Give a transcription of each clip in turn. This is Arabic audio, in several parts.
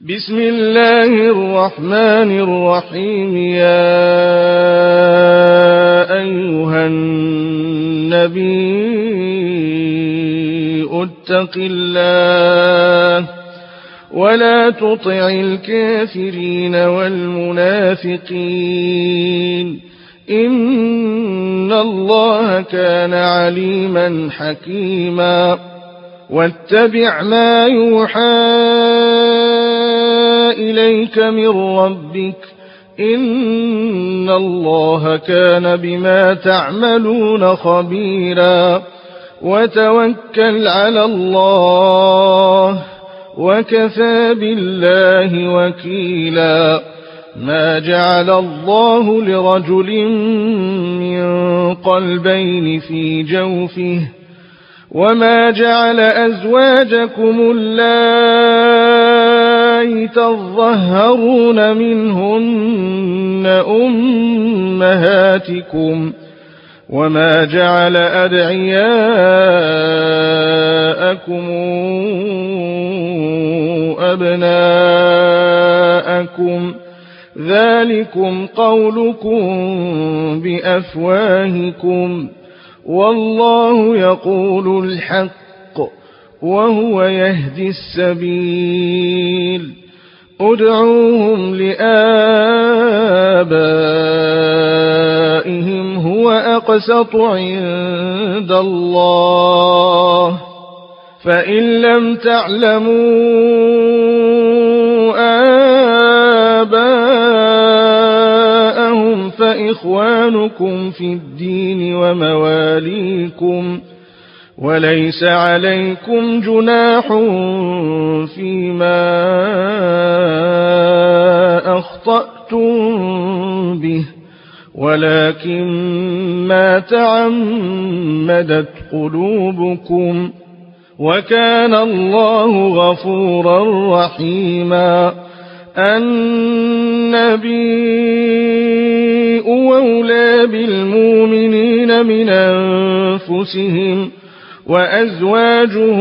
بسم الله الرحمن الرحيم. يا أيها النبي اتق الله ولا تطع الكافرين والمنافقين إن الله كان عليما حكيما. واتبع ما يوحى إليك من ربك إن الله كان بما تعملون خبيرا. وتوكل على الله وكفى بالله وكيلا. ما جعل الله لرجل من قلبين في جوفه وما جعل أزواجكم اللائي تظهرون منهن أمهاتكم وما جعل أدعياءكم أبناءكم ذلكم قولكم بأفواهكم والله يقول الحق وهو يهدي السبيل. ادعوهم لآبائهم هو أقسط عند الله فإن لم تعلموا آباءهم فإخوانكم في الدين ومواليكم وليس عليكم جناح فيما أخطأتم به ولكن ما تعمدت قلوبكم وكان الله غفورا رحيما. النبي أولى بالمؤمنين من أنفسهم وأزواجه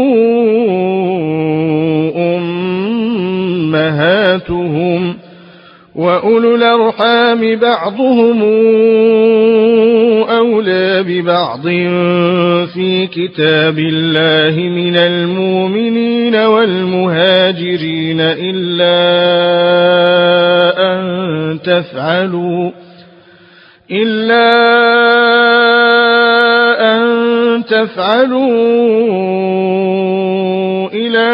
أمهاتهم وأولو الأرحام بعضهم أولى ببعض في كتاب الله من المؤمنين والمهاجرين إلا أن تفعلوا إلى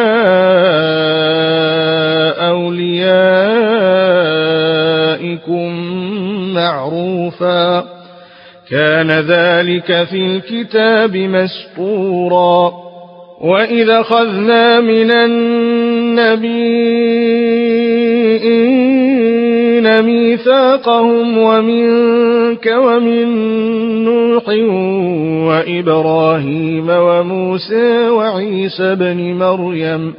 أوليائكم معروفا كان ذلك في الكتاب مسطورا. وإذا أخذنا من النبيين ميثاقهم ومنك ومن نوح وإبراهيم وموسى وعيسى بن مريم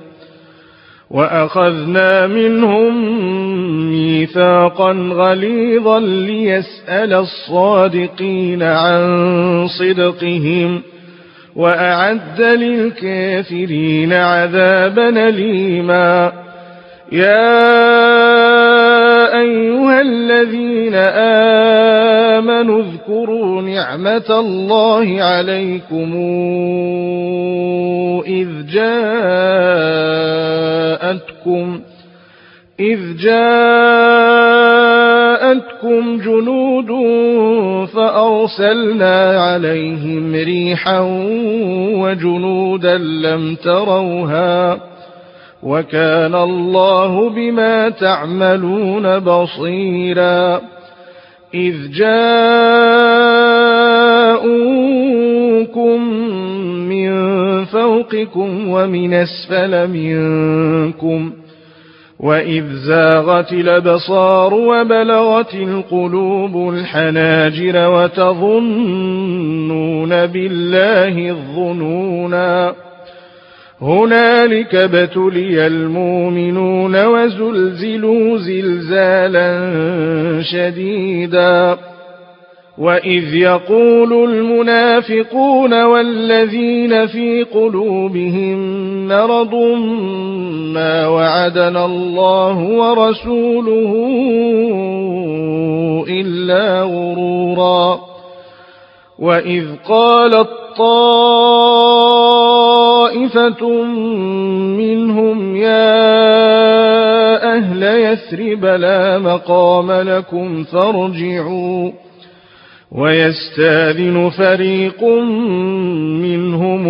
وأخذنا منهم ميثاقا غليظا ليسأل الصادقين عن صدقهم وأعد للكافرين عذابا أليما. يا أيها الذين آمنوا اذكروا نعمة الله عليكم إذ جاءتكم جنود فأرسلنا عليهم ريحا وجنودا لم تروها وكان الله بما تعملون بصيرا. إذ جاءوكم من فوقكم ومن أسفل منكم وإذ زاغت الأبصار وبلغت القلوب الحناجر وتظنون بالله الظنونا. هنالك ابتلي المؤمنون وزلزلوا زلزالا شديدا وإذ يقول المنافقون والذين في قلوبهم مرض ما وعدنا الله ورسوله إلا غرورا وإذ قالت طائفة منهم يا أهل يثرب لا مقام لكم فارجعوا ويستاذن فريق منهم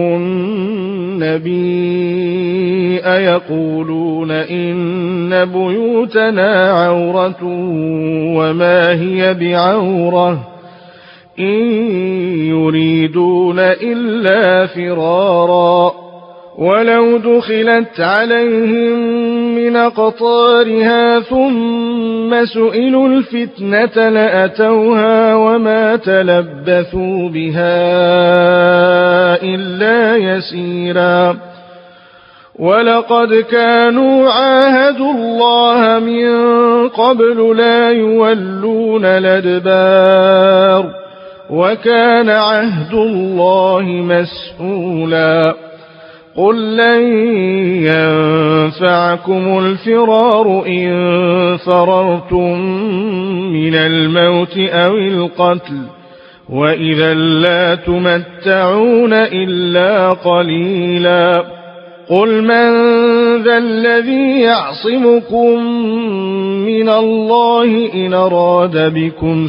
النبي يقولون إن بيوتنا عورة وما هي بعورة إن يريدون إلا فرارا ولو دخلت عليهم من أقطارها ثم سئلوا الفتنة لأتوها وما تلبثوا بها إلا يسيرا ولقد كانوا عاهدوا الله من قبل لا يولون الأدبار وكان عهد الله مسؤولا قل لن ينفعكم الفرار إن فررتم من الموت أو القتل وإذا لا تمتعون إلا قليلا قل من ذا الذي يعصمكم من الله إن أراد بكم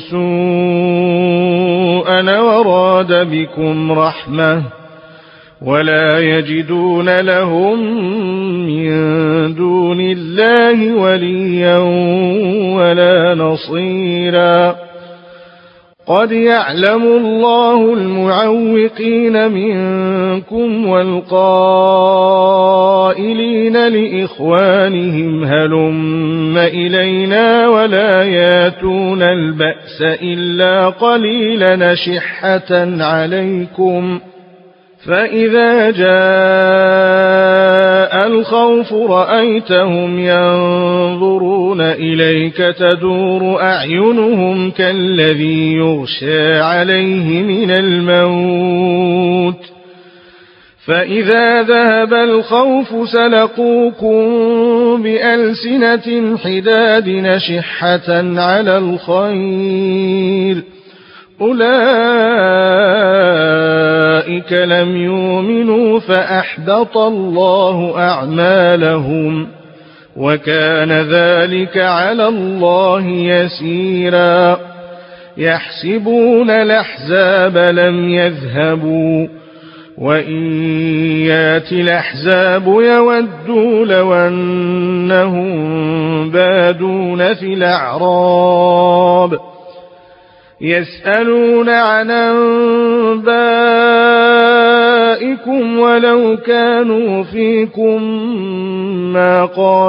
سوءا وراد بكم رحمة ولا يجدون لهم من دون الله وليا ولا نصيرا قد يعلم الله المعوقين منكم والقائلين لإخوانهم هلم إلينا ولا ياتون البأس إلا قليلا شحة عليكم فإذا جاء الخوف رأيتهم ينظرون إليك تدور أعينهم كالذي يغشى عليه من الموت فإذا ذهب الخوف سلقوكم بألسنة حداد نشحة على الخير أولئك لم يؤمنوا فأحبط الله أعمالهم وكان ذلك على الله يسيرا يحسبون الأحزاب لم يذهبوا وإن يأتي الأحزاب يودوا لو أنهم بادون في الأعراب يسألون عن أنبائكم ولو كانوا فيكم ما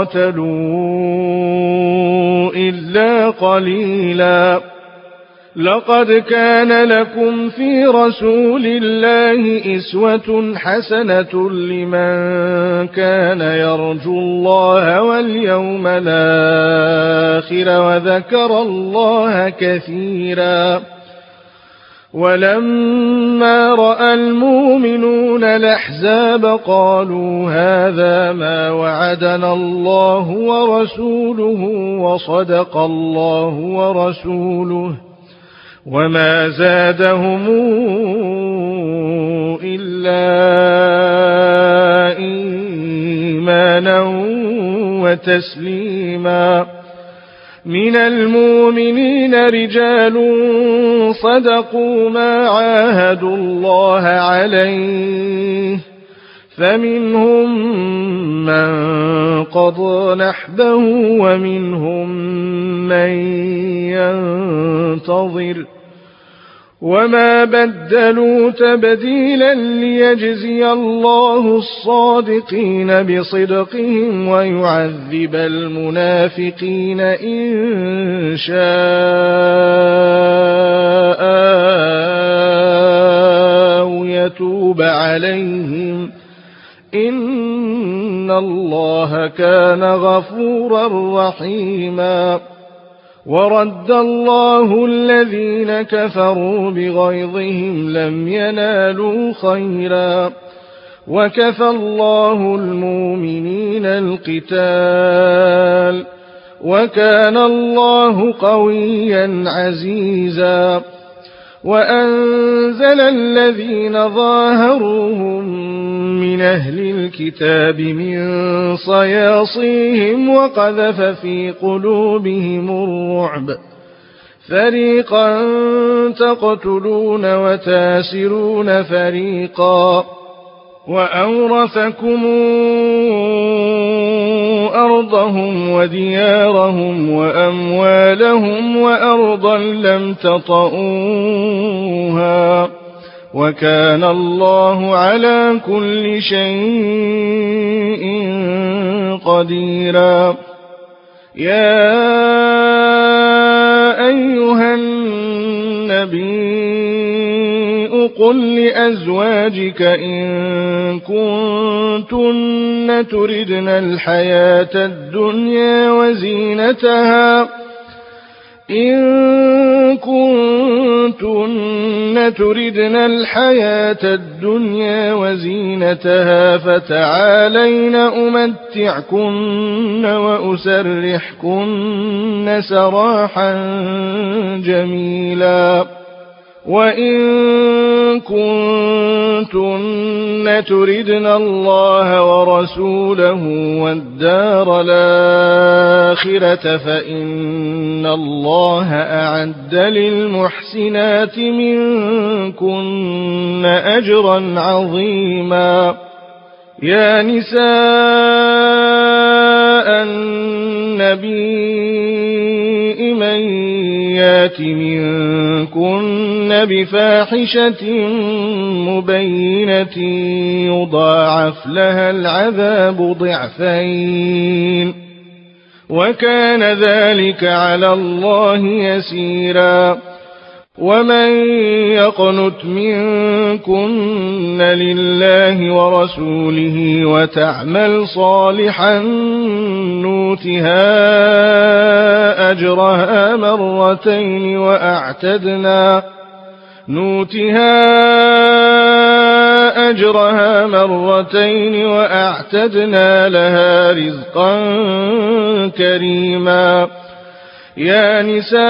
قاتلوا إلا قليلا لقد كان لكم في رسول الله أسوة حسنة لمن كان يرجو الله واليوم الآخر وذكر الله كثيرا ولما رأى المؤمنون الأحزاب قالوا هذا ما وعدنا الله ورسوله وصدق الله ورسوله وما زادهم إلا إيمانا وتسليما من المؤمنين رجال صدقوا ما عاهدوا الله عليه فمنهم من قضى نحبه ومنهم من ينتظر وما بدلوا تبديلا ليجزي الله الصادقين بصدقهم ويعذب المنافقين إن شاء أو يتوب عليهم إن الله كان غفورا رحيما ورد الله الذين كفروا بغيظهم لم ينالوا خيرا وكفى الله المؤمنين القتال وكان الله قويا عزيزا وأنزل الذين ظاهروهم من أهل الكتاب من صياصيهم وقذف في قلوبهم الرعب فريقا تقتلون وتاسرون فريقا وأورثكم أرضهم وديارهم وأموالهم وأرضا لم تطئوها وكان الله على كل شيء قديرا يا أيها النبي قل لأزواجك إن كنتن تردن الحياة الدنيا وزينتها فتعالين أمتعكن وأسرحكن سراحا جميلا وإن كنتن تردن الله ورسوله والدار الآخرة فإن الله أعد للمحسنات منكن أجرا عظيما يا نساء النبي من يات منكن بفاحشة مبينة يضاعف لها العذاب ضعفين وكان ذلك على الله يسيرا ومن يقنت منكن لله ورسوله وتعمل صالحا نوتها أجرها مرتين وأعتدنا لها رزقا كريما يا نساء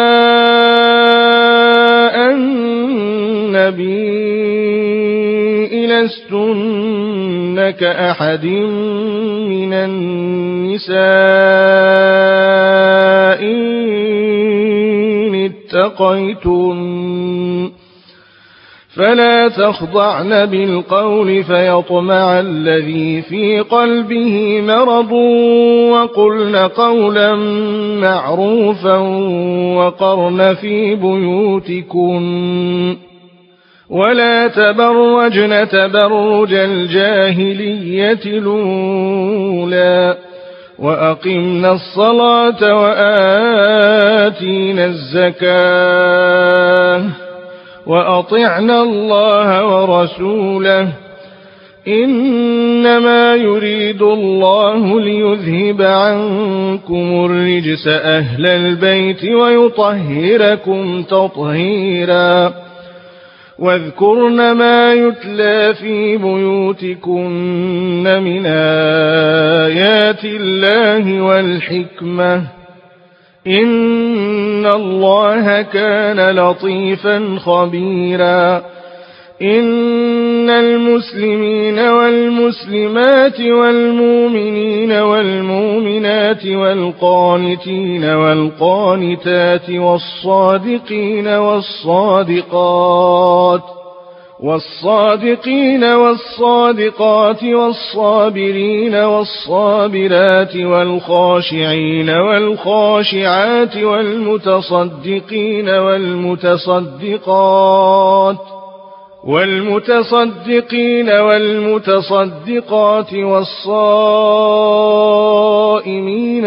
النبي لستن كأحد من النساء إن اتقيتن فلا تخضعن بالقول فيطمع الذي في قلبه مرض وقلن قولا معروفا وقرن في بيوتكن ولا تبرجن تبرج الجاهلية الأولى وأقمنا الصلاة وآتينا الزكاة وأطعنا الله ورسوله إنما يريد الله ليذهب عنكم الرجس أهل البيت ويطهركم تطهيرا واذكرن ما يتلى في بيوتكن من آيات الله والحكمة إن الله كان لطيفا خبيرا إن المسلمين والمسلمات والمؤمنين والمؤمنات والقانتين والقانتات والصادقين والصادقات والصابرين والصابرات والخاشعين والخاشعات والمتصدقين والمتصدقات والصائمين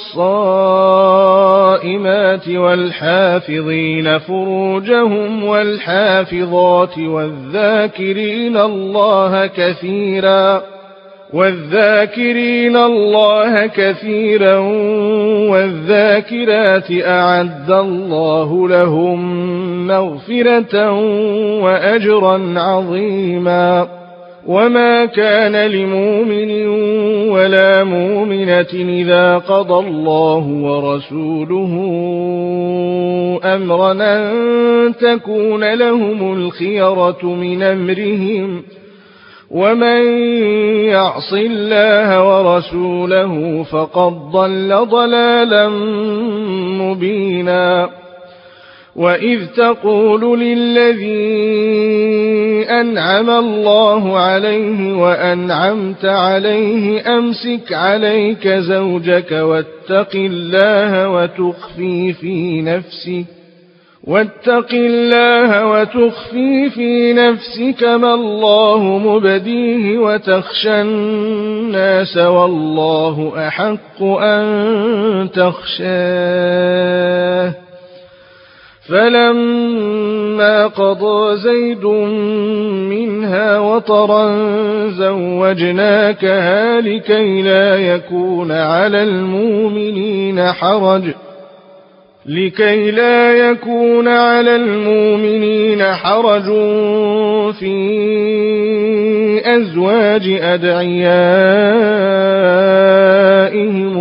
والصائمات والحافظين فروجهم والحافظات والذاكرين الله والذاكرين الله كثيرا والذاكرات أعد الله لهم مغفرة وأجرا عظيما. وما كان لمؤمن ولا مؤمنة إذا قضى الله ورسوله أمرا أن تكون لهم الخيرة من أمرهم ومن يعص الله ورسوله فقد ضل ضلالا مبينا. وإذ تقول للذي أنعم الله عليه وأنعمت عليه أمسك عليك زوجك واتق الله وتخفي في نفسك ما الله مبديه وتخشى الناس والله أحق أن تخشاه. فلما قضى زيد منها وطرا زوجناكها لكي لا يكون على المؤمنين حرج في أزواج أدعيائهم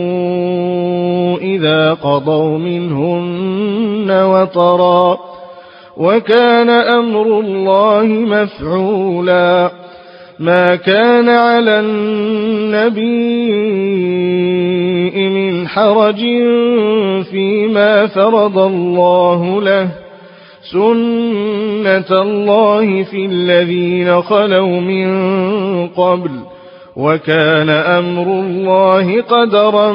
إذا قضوا منهن وطرا وكان أمر الله مفعولا. ما كان على النبي من حرج فيما فرض الله له سنة الله في الذين خلوا من قبل وكان أمر الله قدرا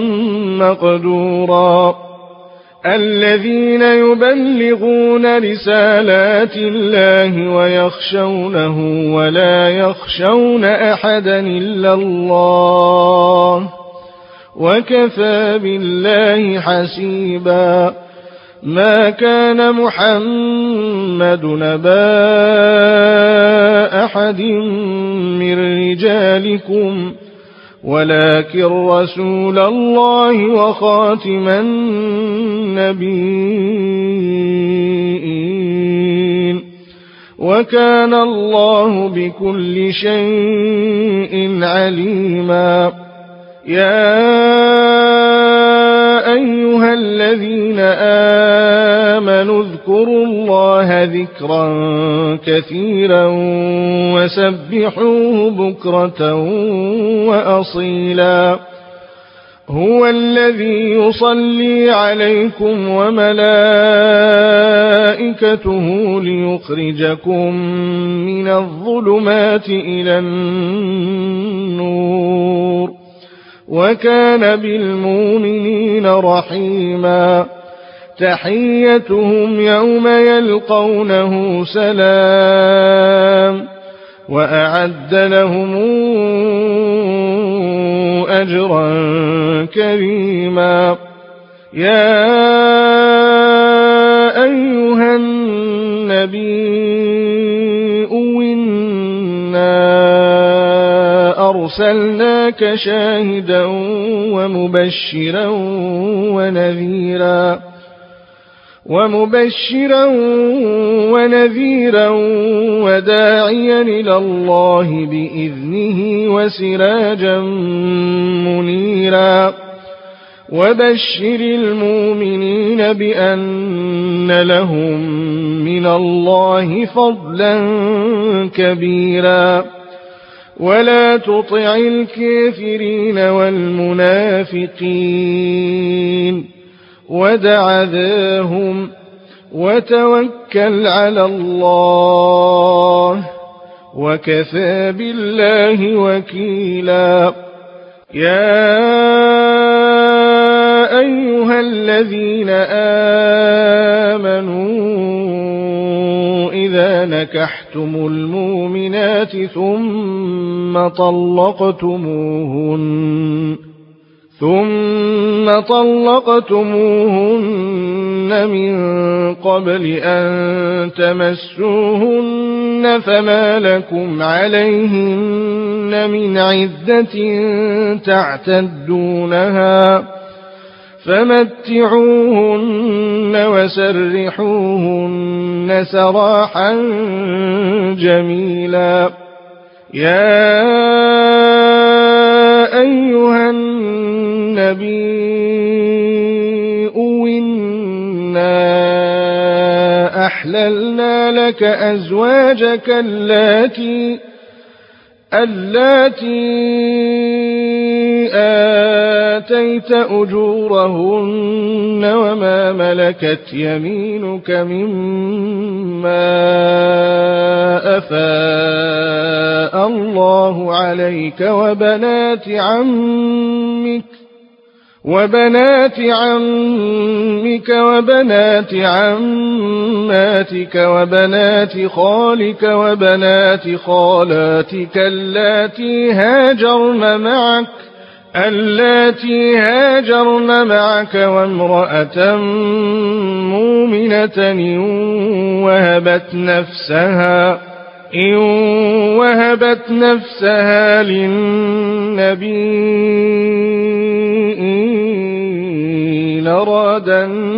مقدورا. الذين يبلغون رسالات الله ويخشونه ولا يخشون أحدا إلا الله وكفى بالله حسيبا. ما كان محمد نبا أحد من رجالكم ولكن رسول الله وخاتم النبيين وكان الله بكل شيء عليما. يا أيها الذين آمنوا اذكروا الله ذكرا كثيرا وسبحوه بكرة وأصيلا. هو الذي يصلي عليكم وملائكته ليخرجكم من الظلمات إلى النور وكان بالمؤمنين رحيما. تحيتهم يوم يلقونه سلام وأعد لهم أجرا كريما. يا أيها النبي إنا أرسلناك شاهدا ومبشرا ونذيرا وداعيا إلى الله بإذنه وسراجا منيرا. وبشر المؤمنين بأن لهم من الله فضلا كبيرا. ولا تطع الكافرين والمنافقين ودع ذاهم وتوكل على الله وكفى بالله وكيلا. يا أيها الذين آمنوا إذا نكحتم المؤمنات ثم طلقتموهن من قبل أن تمسوهن فما لكم عليهن من عدة تعتدونها فمتعوهن وسرحوهن سراحا جميلا. يا أيها النبي إنا أحللنا لك أزواجك اللاتي آتيت أجورهن وما ملكت يمينك مما أفاء الله عليك وبنات عمك وبنات عماتك وبنات خالك وبنات خالاتك اللاتي هاجرن معك وامرأة مؤمنة إن وهبت نفسها للنبي إن أراد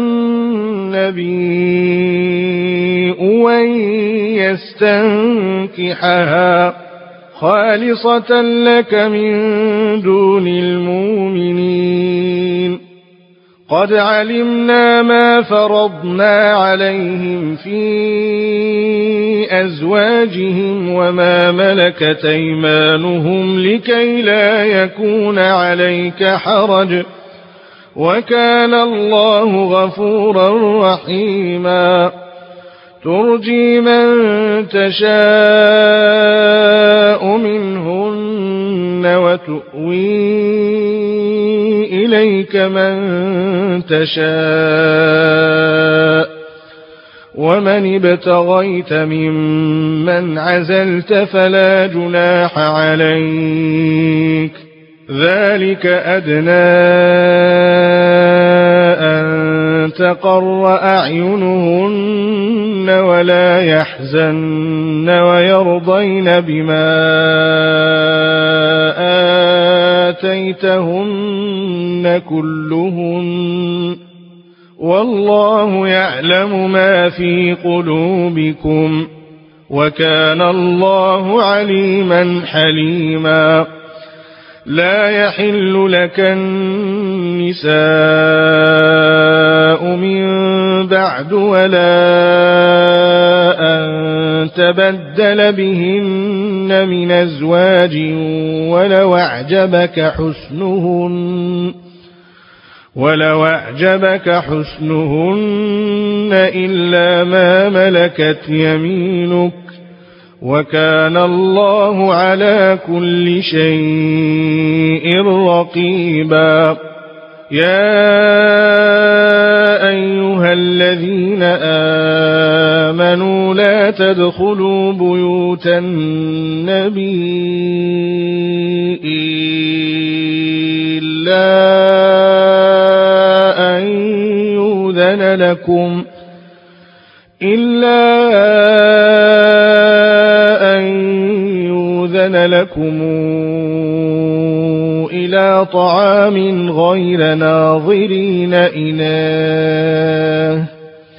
النبي أن يستنكحها خالصة لك من دون المؤمنين. قد علمنا ما فرضنا عليهم في أزواجهم وما ملكت أيمانهم لكي لا يكون عليك حرج وكان الله غفورا رحيما. ترجي من تشاء منهن وتؤوي إليك من تشاء ومن ابتغيت ممن عزلت فلا جناح عليك. ذلك أدنى أن تقر أعينهن ولا يحزن ويرضين بما آتيتهن كلهن والله يعلم ما في قلوبكم وكان الله عليما حليما. لا يحل لك النساء من بعد ولا أن تبدل بهن من أزواج ولو أعجبك حسنهن إلا ما ملكت يمينك وكان الله على كل شيء رقيبا. يا أيها الذين آمنوا لا تدخلوا بيوت النبي إلا أن يؤذن لكم إلى طعام غير ناظرين إناه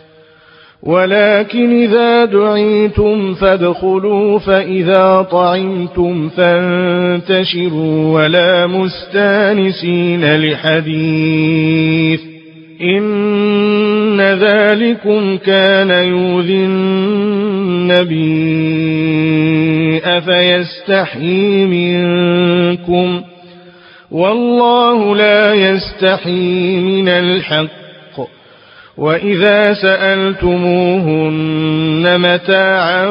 ولكن إذا دعيتم فادخلوا فإذا طعمتم فانتشروا ولا مستانسين لحديث إن ذلكم كان يؤذي النبي أفيستحيي منكم والله لا يستحيي من الحق. وإذا سألتموهن متاعا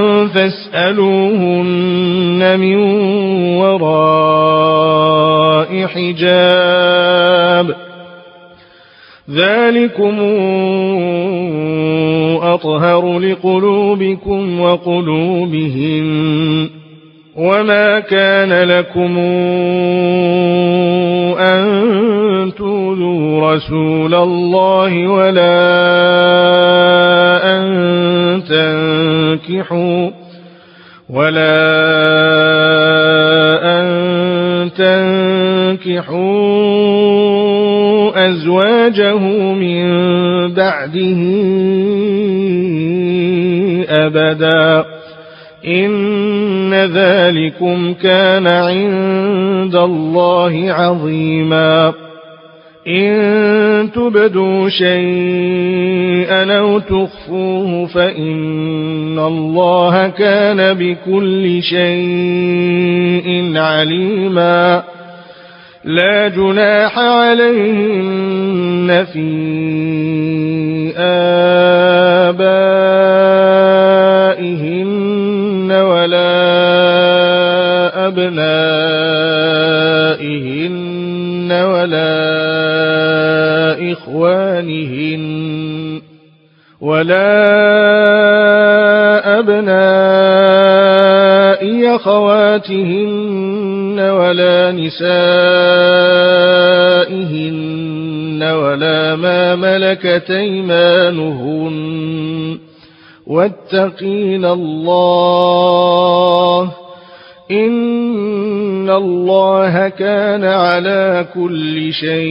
فاسألوهن من وراء حجاب ذلكم أطهر لقلوبكم وقلوبهم. وما كان لكم أن تؤذوا رسول الله ولا ينكحوا أزواجه من بعده أبدا إن ذلكم كان عند الله عظيما إن تبدوا شيئا أو تخفوه فإن الله كان بكل شيء عليما لا جناح عليهن في آبائهن ولا أبنائهن ولا أبناء أخواتهن ولا نسائهن ولا ما ملكت أيمانهن واتقين الله إن الله كان على كل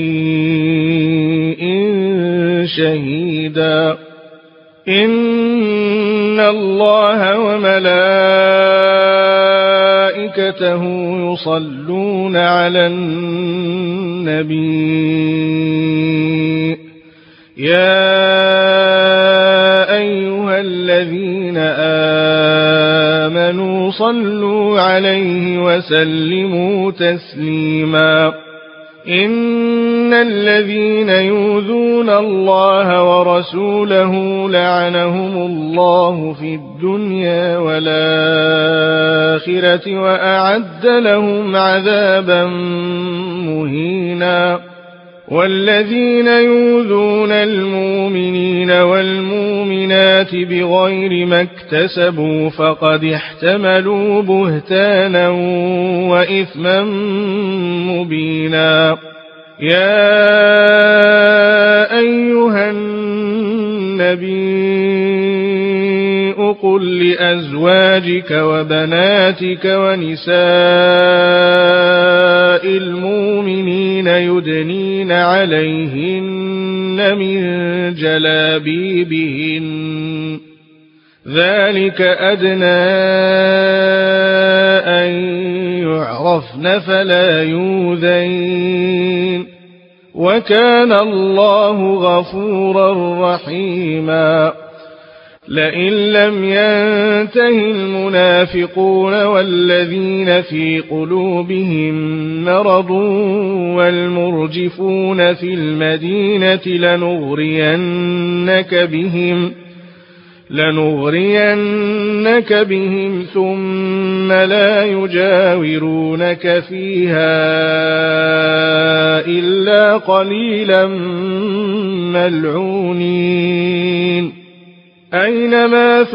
شيء شهيدا إن الله وملائكته يصلون على النبي يا أيها الذين آمنوا صلوا عليه وسلموا تسليما إن الذين يؤذون الله ورسوله لعنهم الله في الدنيا والآخرة وأعد لهم عذابا مهينا والذين يؤذون المؤمنين والمؤمنات بغير ما اكتسبوا فقد احتملوا بهتانا وإثما مبينا يا أيها النبي قل لأزواجك وبناتك ونساء المؤمنين يدنين عليهن من جلابيبهن ذلك أدنى أن يعرفن فلا يؤذين وكان الله غفورا رحيما لئن لم ينته المنافقون والذين في قلوبهم مرض والمرجفون في المدينة لنغرينك بهم ثم لا يجاورونك فيها إلا قليلا ملعونين أينما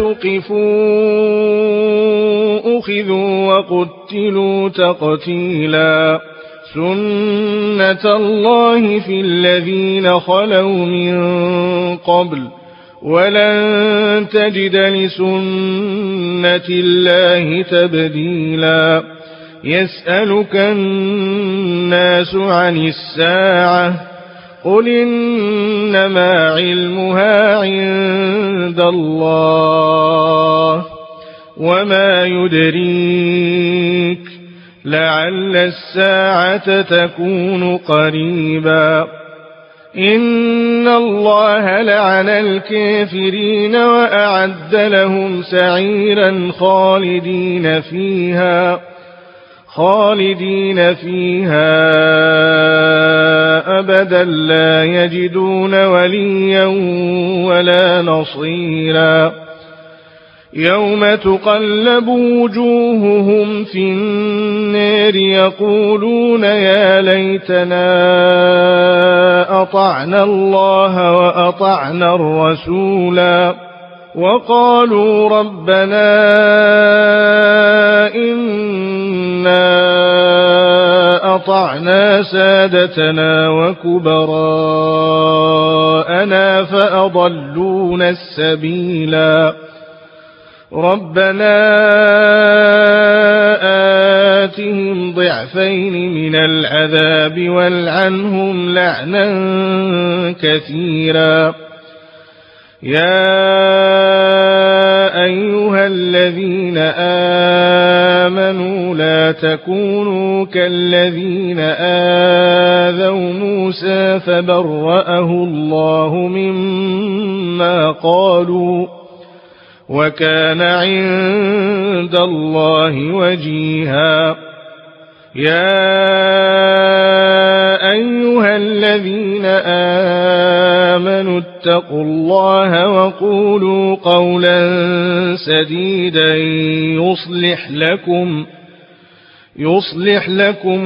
ثقفوا أخذوا وقتلوا تقتيلا سنة الله في الذين خلوا من قبل ولن تجد لسنة الله تبديلا يسألك الناس عن الساعة قل إنما علمها عند الله وما يدريك لعل الساعة تكون قريبا إن الله لعن الكافرين وأعد لهم سعيرا خالدين فيها أبدا لا يجدون وليا ولا نصيرا يوم تقلب وجوههم في النار يقولون يا ليتنا أطعنا الله وأطعنا الرسولا وقالوا ربنا إنا أطعنا سادتنا وكبراءنا فأضلونا السبيلا ربنا وآتهم ضعفين من العذاب والعنهم لعنا كثيرا. يا أيها الذين آمنوا لا تكونوا كالذين آذوا موسى فبرأه الله مما قالوا وكان عند الله وجيها. يا أيها الذين آمنوا اتقوا الله وقولوا قولا سديدا يصلح لكم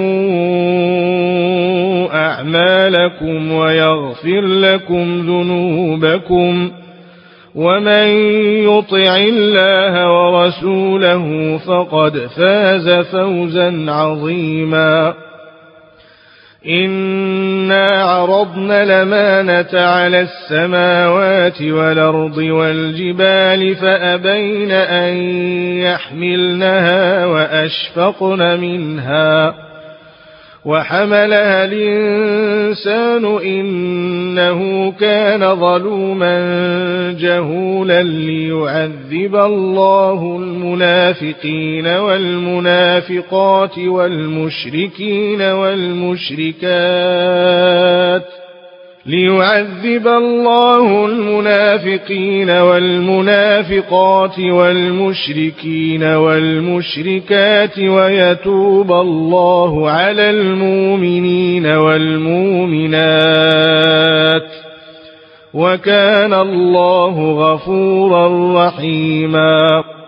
أعمالكم ويغفر لكم ذنوبكم ومن يطع الله ورسوله فقد فاز فوزا عظيما. إنا عرضنا الأمانة على السماوات والأرض والجبال فأبين أن يحملنها وأشفقن منها وحملها الإنسان إنه كان ظلوما جهولا. ليعذب الله المنافقين والمنافقات والمشركين والمشركات ويتوب الله على المؤمنين والمؤمنات وكان الله غفورا رحيما.